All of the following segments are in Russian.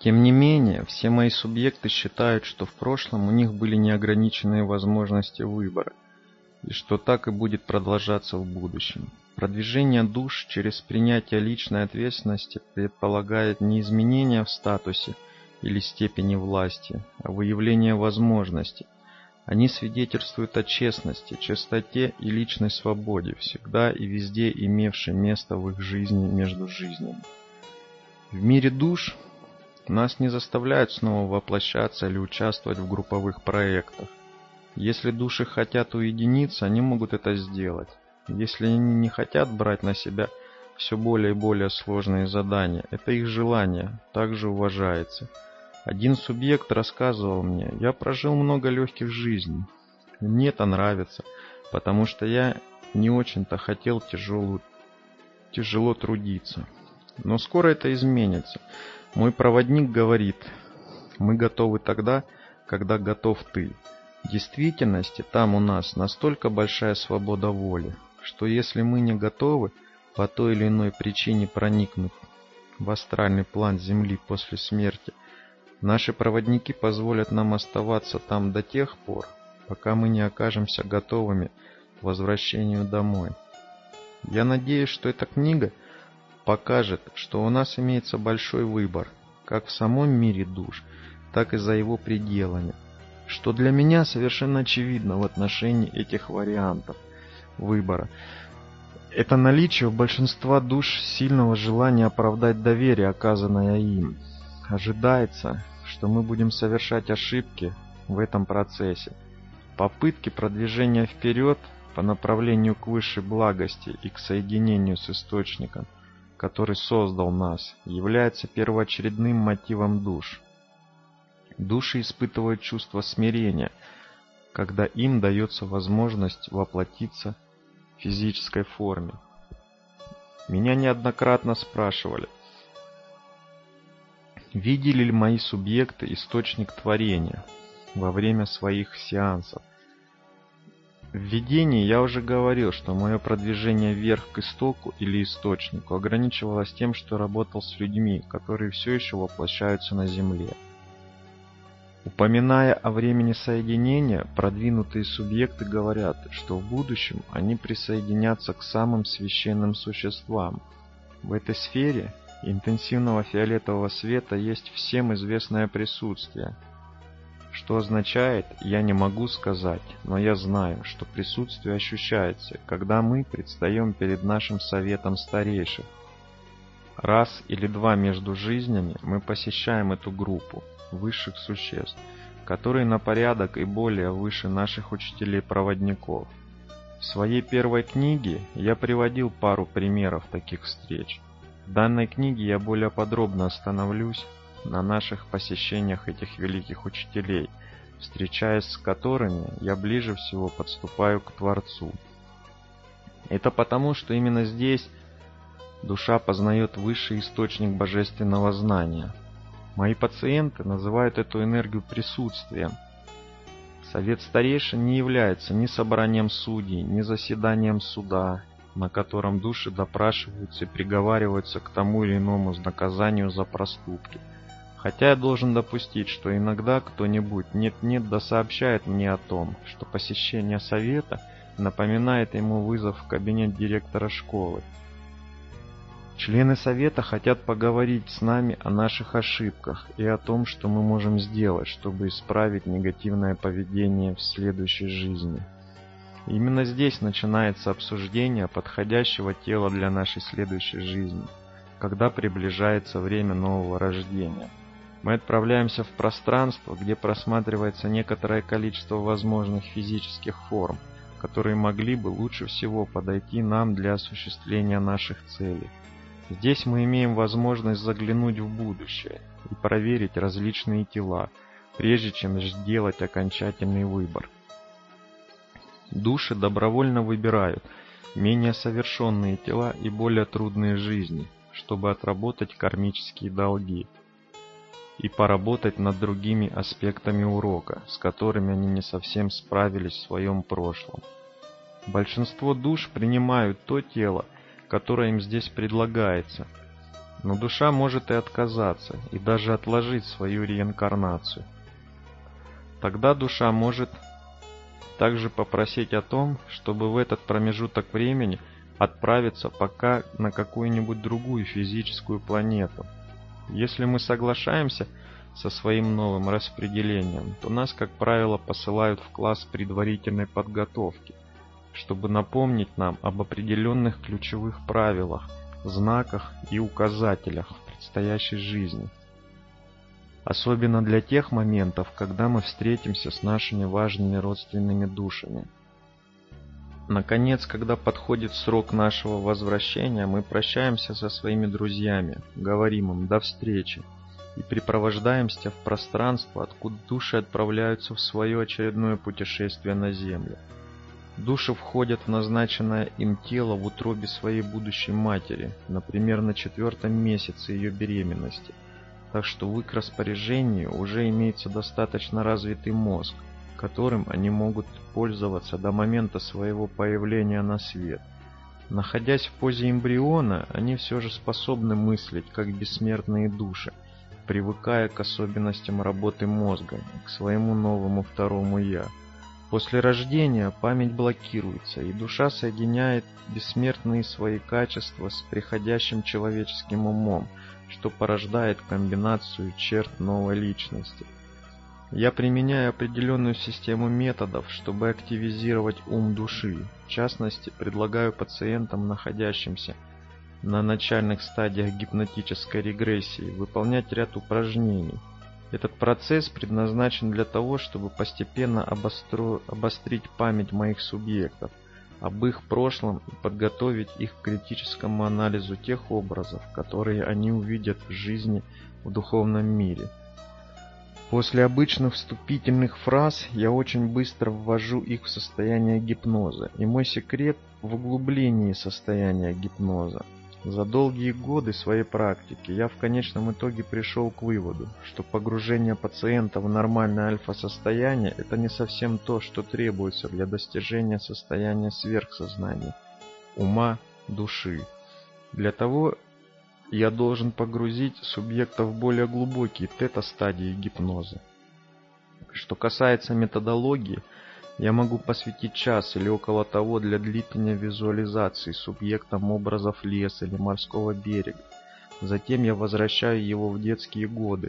Тем не менее, все мои субъекты считают, что в прошлом у них были неограниченные возможности выбора, и что так и будет продолжаться в будущем. Продвижение душ через принятие личной ответственности предполагает не изменения в статусе или степени власти, а выявление возможностей. Они свидетельствуют о честности, чистоте и личной свободе, всегда и везде имевшей место в их жизни между жизнями. В мире душ нас не заставляют снова воплощаться или участвовать в групповых проектах. Если души хотят уединиться, они могут это сделать. Если они не хотят брать на себя все более и более сложные задания, это их желание также уважается. Один субъект рассказывал мне: «Я прожил много легких жизней. Мне это нравится, потому что я не очень-то хотел тяжело трудиться. Но скоро это изменится. Мой проводник говорит: мы готовы тогда, когда готов ты». В действительности там у нас настолько большая свобода воли, что если мы не готовы по той или иной причине проникнуть в астральный план Земли после смерти, наши проводники позволят нам оставаться там до тех пор, пока мы не окажемся готовыми к возвращению домой. Я надеюсь, что эта книга покажет, что у нас имеется большой выбор, как в самом мире душ, так и за его пределами, что для меня совершенно очевидно в отношении этих вариантов выбора. Это наличие у большинства душ сильного желания оправдать доверие, оказанное им. Ожидается, что мы будем совершать ошибки в этом процессе. Попытки продвижения вперед по направлению к высшей благости и к соединению с Источником, который создал нас, является первоочередным мотивом душ. Души испытывают чувство смирения, когда им дается возможность воплотиться в физической форме. Меня неоднократно спрашивали, видели ли мои субъекты источник творения во время своих сеансов. В видении я уже говорил, что мое продвижение вверх к истоку или источнику ограничивалось тем, что работал с людьми, которые все еще воплощаются на Земле. Упоминая о времени соединения, продвинутые субъекты говорят, что в будущем они присоединятся к самым священным существам. В этой сфере интенсивного фиолетового света есть всем известное присутствие. Что означает, я не могу сказать, но я знаю, что присутствие ощущается, когда мы предстаем перед нашим советом старейших. Раз или два между жизнями мы посещаем эту группу высших существ, которые на порядок и более выше наших учителей-проводников. В своей первой книге я приводил пару примеров таких встреч. В данной книге я более подробно остановлюсь на наших посещениях этих великих учителей, встречаясь с которыми я ближе всего подступаю к Творцу. Это потому, что именно здесь душа познает высший источник божественного знания. Мои пациенты называют эту энергию присутствием. Совет старейшин не является ни собранием судей, ни заседанием суда, на котором души допрашиваются и приговариваются к тому или иному наказанию за проступки. Хотя я должен допустить, что иногда кто-нибудь нет-нет да сообщает мне о том, что посещение совета напоминает ему вызов в кабинет директора школы. Члены совета хотят поговорить с нами о наших ошибках и о том, что мы можем сделать, чтобы исправить негативное поведение в следующей жизни. Именно здесь начинается обсуждение подходящего тела для нашей следующей жизни, когда приближается время нового рождения. Мы отправляемся в пространство, где просматривается некоторое количество возможных физических форм, которые могли бы лучше всего подойти нам для осуществления наших целей. Здесь мы имеем возможность заглянуть в будущее и проверить различные тела, прежде чем сделать окончательный выбор. Души добровольно выбирают менее совершенные тела и более трудные жизни, чтобы отработать кармические долги и поработать над другими аспектами урока, с которыми они не совсем справились в своем прошлом. Большинство душ принимают то тело, которое им здесь предлагается, Но душа может и отказаться, и даже отложить свою реинкарнацию. Тогда душа может также попросить о том, чтобы в этот промежуток времени отправиться пока на какую-нибудь другую физическую планету. Если мы соглашаемся со своим новым распределением, то нас, как правило, посылают в класс предварительной подготовки, чтобы напомнить нам об определенных ключевых правилах, знаках и указателях в предстоящей жизни. Особенно для тех моментов, когда мы встретимся с нашими важными родственными душами. Наконец, когда подходит срок нашего возвращения, мы прощаемся со своими друзьями, говорим им «до встречи» и припровождаемся в пространство, откуда души отправляются в свое очередное путешествие на Землю. Души входят в назначенное им тело в утробе своей будущей матери, например, на 4-м месяце ее беременности, так что в их распоряжении уже имеется достаточно развитый мозг, которым они могут пользоваться до момента своего появления на свет. Находясь в позе эмбриона, они все же способны мыслить, как бессмертные души, привыкая к особенностям работы мозга, к своему новому второму «я». После рождения память блокируется, и душа соединяет бессмертные свои качества с приходящим человеческим умом, что порождает комбинацию черт новой личности. Я применяю определенную систему методов, чтобы активизировать ум души. В частности, предлагаю пациентам, находящимся на начальных стадиях гипнотической регрессии, выполнять ряд упражнений. Этот процесс предназначен для того, чтобы постепенно обострить память моих субъектов об их прошлом и подготовить их к критическому анализу тех образов, которые они увидят в жизни в духовном мире. После обычных вступительных фраз я очень быстро ввожу их в состояние гипноза, и мой секрет в углублении состояния гипноза. За долгие годы своей практики я в конечном итоге пришел к выводу, что погружение пациента в нормальное альфа-состояние – это не совсем то, что требуется для достижения состояния сверхсознания, ума, души. Для того я должен погрузить субъекта в более глубокие тета-стадии гипноза. Что касается методологии, я могу посвятить час или около того для длительной визуализации субъектом образов леса или морского берега. Затем я возвращаю его в детские годы.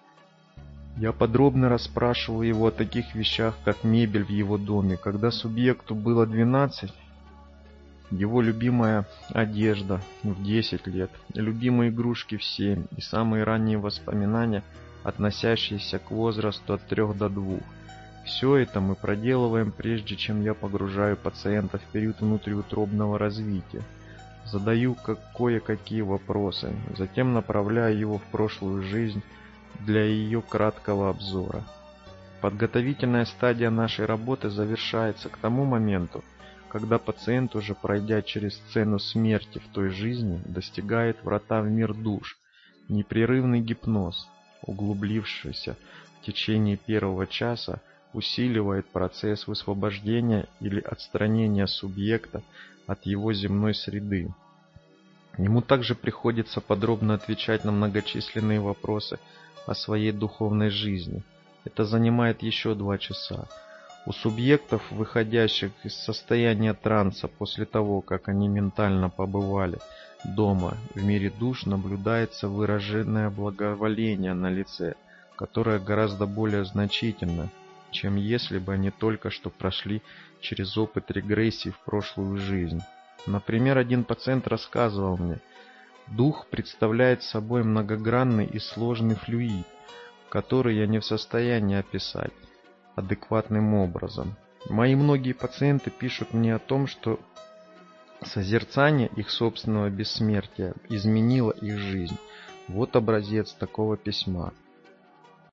Я подробно расспрашиваю его о таких вещах, как мебель в его доме. Когда субъекту было 12, его любимая одежда в 10 лет, любимые игрушки в 7 и самые ранние воспоминания, относящиеся к возрасту от 3 до 2. Все это мы проделываем, прежде чем я погружаю пациента в период внутриутробного развития. Задаю кое-какие вопросы, затем направляю его в прошлую жизнь для ее краткого обзора. Подготовительная стадия нашей работы завершается к тому моменту, когда пациент, уже пройдя через сцену смерти в той жизни, достигает врата в мир душ. Непрерывный гипноз, углублившийся в течение первого часа, усиливает процесс высвобождения или отстранения субъекта от его земной среды. Ему также приходится подробно отвечать на многочисленные вопросы о своей духовной жизни. Это занимает еще 2 часа. У субъектов, выходящих из состояния транса после того, как они ментально побывали дома в мире душ, наблюдается выраженное благоволение на лице, которое гораздо более значительно, чем если бы они только что прошли через опыт регрессии в прошлую жизнь. Например, один пациент рассказывал мне: дух представляет собой многогранный и сложный флюид, который я не в состоянии описать адекватным образом. Мои многие пациенты пишут мне о том, что созерцание их собственного бессмертия изменило их жизнь. Вот образец такого письма.